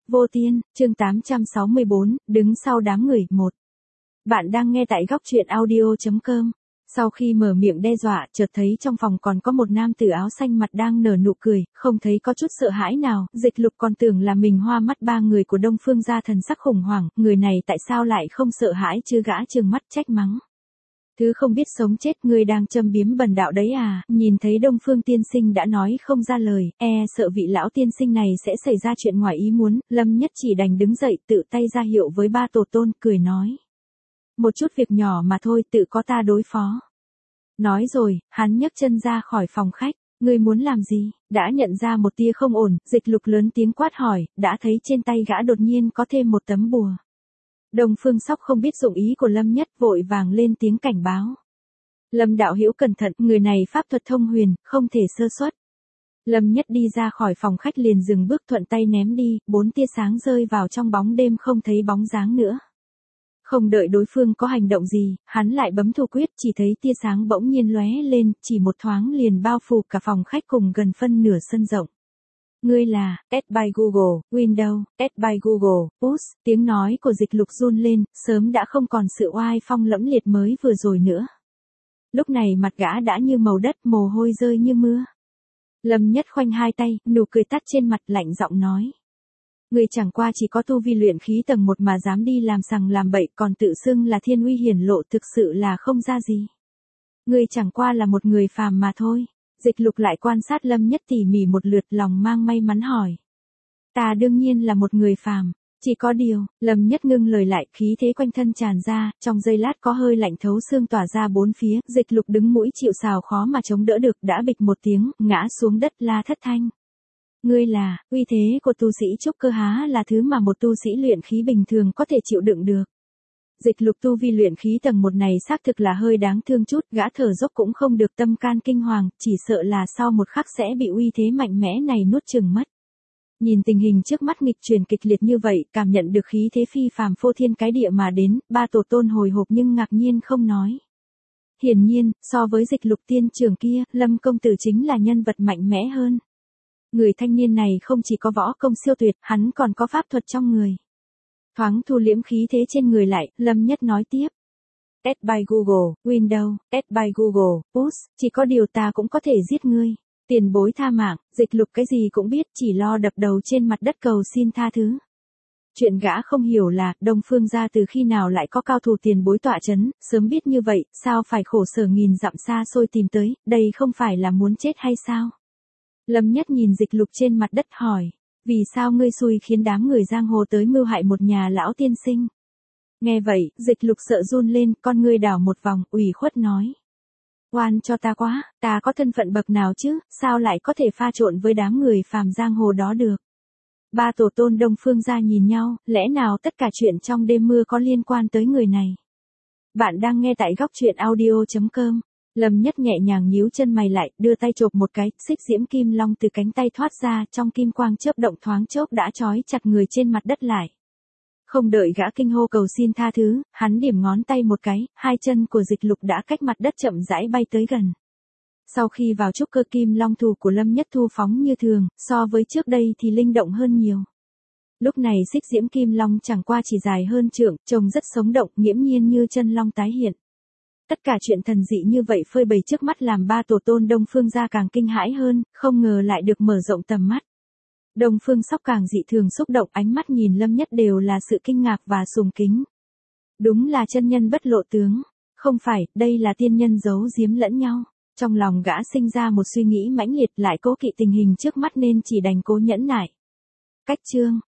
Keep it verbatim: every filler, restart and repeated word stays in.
Vô Tiên, chương tám trăm sáu mươi bốn, đứng sau đám người, một. Bạn đang nghe tại góc truyện audio chấm com. Sau khi mở miệng đe dọa, chợt thấy trong phòng còn có một nam tử áo xanh mặt đang nở nụ cười, không thấy có chút sợ hãi nào, Dịch Lục còn tưởng là mình hoa mắt. Ba người của Đông Phương gia thần sắc khủng hoảng, người này tại sao lại không sợ hãi chứ? Gã trừng mắt trách mắng. Thứ không biết sống chết, ngươi đang châm biếm bần đạo đấy à? Nhìn thấy Đông Phương tiên sinh đã nói không ra lời, e sợ vị lão tiên sinh này sẽ xảy ra chuyện ngoài ý muốn, Lâm Nhất chỉ đành đứng dậy tự tay ra hiệu với ba tổ tôn, cười nói. Một chút việc nhỏ mà thôi, tự có ta đối phó. Nói rồi, hắn nhấc chân ra khỏi phòng khách. Ngươi muốn làm gì? Đã nhận ra một tia không ổn, Dịch Lục lớn tiếng quát hỏi, đã thấy trên tay gã đột nhiên có thêm một tấm bùa. Đông Phương Sóc không biết dụng ý của Lâm Nhất, vội vàng lên tiếng cảnh báo. Lâm đạo hữu cẩn thận, người này pháp thuật thông huyền, không thể sơ suất. Lâm Nhất đi ra khỏi phòng khách liền dừng bước, thuận tay ném đi, bốn tia sáng rơi vào trong bóng đêm không thấy bóng dáng nữa. Không đợi đối phương có hành động gì, hắn lại bấm thủ quyết, chỉ thấy tia sáng bỗng nhiên lóe lên, chỉ một thoáng liền bao phủ cả phòng khách cùng gần phân nửa sân rộng. Ngươi là, Add by Google, Windows, Add by Google, Push, tiếng nói của Dịch Lục run lên, sớm đã không còn sự oai phong lẫm liệt mới vừa rồi nữa. Lúc này mặt gã đã như màu đất, mồ hôi rơi như mưa. Lâm Nhất khoanh hai tay, nụ cười tắt trên mặt, lạnh giọng nói. Ngươi chẳng qua chỉ có tu vi luyện khí tầng một mà dám đi làm sằng làm bậy, còn tự xưng là thiên uy hiển lộ, thực sự là không ra gì. Ngươi chẳng qua là một người phàm mà thôi. Dịch Lục lại quan sát Lâm Nhất tỉ mỉ một lượt, lòng mang may mắn hỏi. Ta đương nhiên là một người phàm, chỉ có điều, Lâm Nhất ngưng lời lại, khí thế quanh thân tràn ra, trong giây lát có hơi lạnh thấu xương tỏa ra bốn phía, Dịch Lục đứng mũi chịu sào khó mà chống đỡ được, đã bịch một tiếng, ngã xuống đất la thất thanh. Ngươi là, uy thế của tu sĩ trúc cơ há là thứ mà một tu sĩ luyện khí bình thường có thể chịu đựng được. Dịch Lục tu vi luyện khí tầng một này xác thực là hơi đáng thương chút, gã thở dốc cũng không được tâm can kinh hoàng, chỉ sợ là sau một khắc sẽ bị uy thế mạnh mẽ này nuốt chửng mất. Nhìn tình hình trước mắt nghịch chuyển kịch liệt như vậy, cảm nhận được khí thế phi phàm phô thiên cái địa mà đến, ba tổ tôn hồi hộp nhưng ngạc nhiên không nói. Hiển nhiên, so với Dịch Lục tiên trưởng kia, Lâm công tử chính là nhân vật mạnh mẽ hơn. Người thanh niên này không chỉ có võ công siêu tuyệt, hắn còn có pháp thuật trong người. Thoáng thu liễm khí thế trên người lại, Lâm Nhất nói tiếp. Add by Google, Windows, Add by Google, Push, chỉ có điều ta cũng có thể giết ngươi. Tiền bối tha mạng, Dịch Lục cái gì cũng biết, chỉ lo đập đầu trên mặt đất cầu xin tha thứ. Chuyện gã không hiểu là, Đông Phương gia từ khi nào lại có cao thủ tiền bối tọa chấn, sớm biết như vậy, sao phải khổ sở nghìn dặm xa xôi tìm tới, đây không phải là muốn chết hay sao? Lâm Nhất nhìn Dịch Lục trên mặt đất hỏi. Vì sao ngươi xui khiến đám người giang hồ tới mưu hại một nhà lão tiên sinh? Nghe vậy, Dịch Lục sợ run lên, con ngươi đảo một vòng, ủy khuất nói. Oan cho ta quá, ta có thân phận bậc nào chứ, sao lại có thể pha trộn với đám người phàm giang hồ đó được? Ba tổ tôn Đông Phương gia nhìn nhau, lẽ nào tất cả chuyện trong đêm mưa có liên quan tới người này? Bạn đang nghe tại góc truyện audio chấm com. Lâm Nhất nhẹ nhàng nhíu chân mày lại, đưa tay chộp một cái, xích diễm kim long từ cánh tay thoát ra, trong kim quang chớp động thoáng chốc đã trói chặt người trên mặt đất lại. Không đợi gã kinh hô cầu xin tha thứ, hắn điểm ngón tay một cái, hai chân của Dịch Lục đã cách mặt đất chậm rãi bay tới gần. Sau khi vào trúc cơ, kim long thủ của Lâm Nhất thu phóng như thường, so với trước đây thì linh động hơn nhiều. Lúc này xích diễm kim long chẳng qua chỉ dài hơn trượng, trông rất sống động, nghiễm nhiên như chân long tái hiện. Tất cả chuyện thần dị như vậy phơi bày trước mắt làm ba tổ tôn Đông Phương gia càng kinh hãi hơn, không ngờ lại được mở rộng tầm mắt. Đông Phương Sóc càng dị thường xúc động, ánh mắt nhìn Lâm Nhất đều là sự kinh ngạc và sùng kính. Đúng là chân nhân bất lộ tướng, không phải, đây là tiên nhân giấu giếm lẫn nhau. Trong lòng gã sinh ra một suy nghĩ mãnh liệt, lại cố kỵ tình hình trước mắt nên chỉ đành cố nhẫn nại. Cách chương,